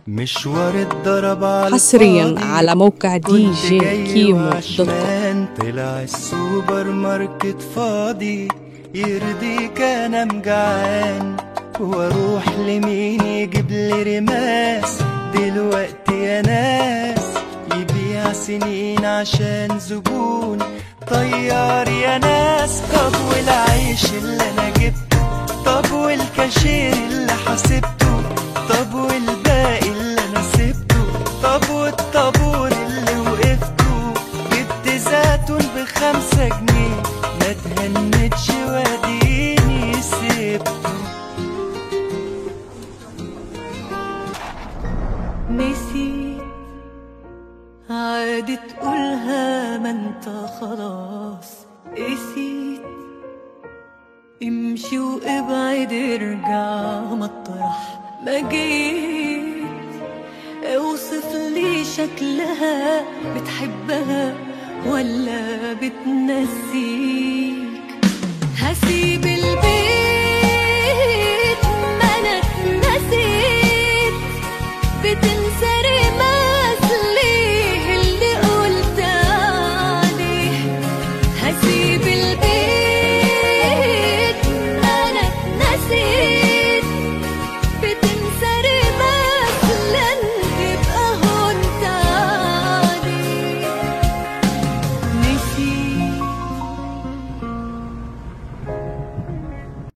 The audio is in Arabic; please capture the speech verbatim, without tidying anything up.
مشوار الضرب على حصريا على موقع دي جي كيمو دوت كوم. طلع السوبر ماركت فاضي، يرضيك انا مجعان، واروح لمين يجيب لي رماس دلوقتي يا ناس؟ يبيع سنين عشان زبون طيار يا ناس. طب والعيش اللي انا جبته، طب والكاشير اللي حسبته، طب والباقي اللي انا سبته، طب والطابور اللي وقفته. جبت زيتون بخمسة جنيه ما تهنتش واديني سبته. نسيت عادي تقولها ما انت خلاص قسيت. امشي وابعد ارجع مطرح ما جيت. اوصف لي شكلها، بتحبها ولا بتنسيك؟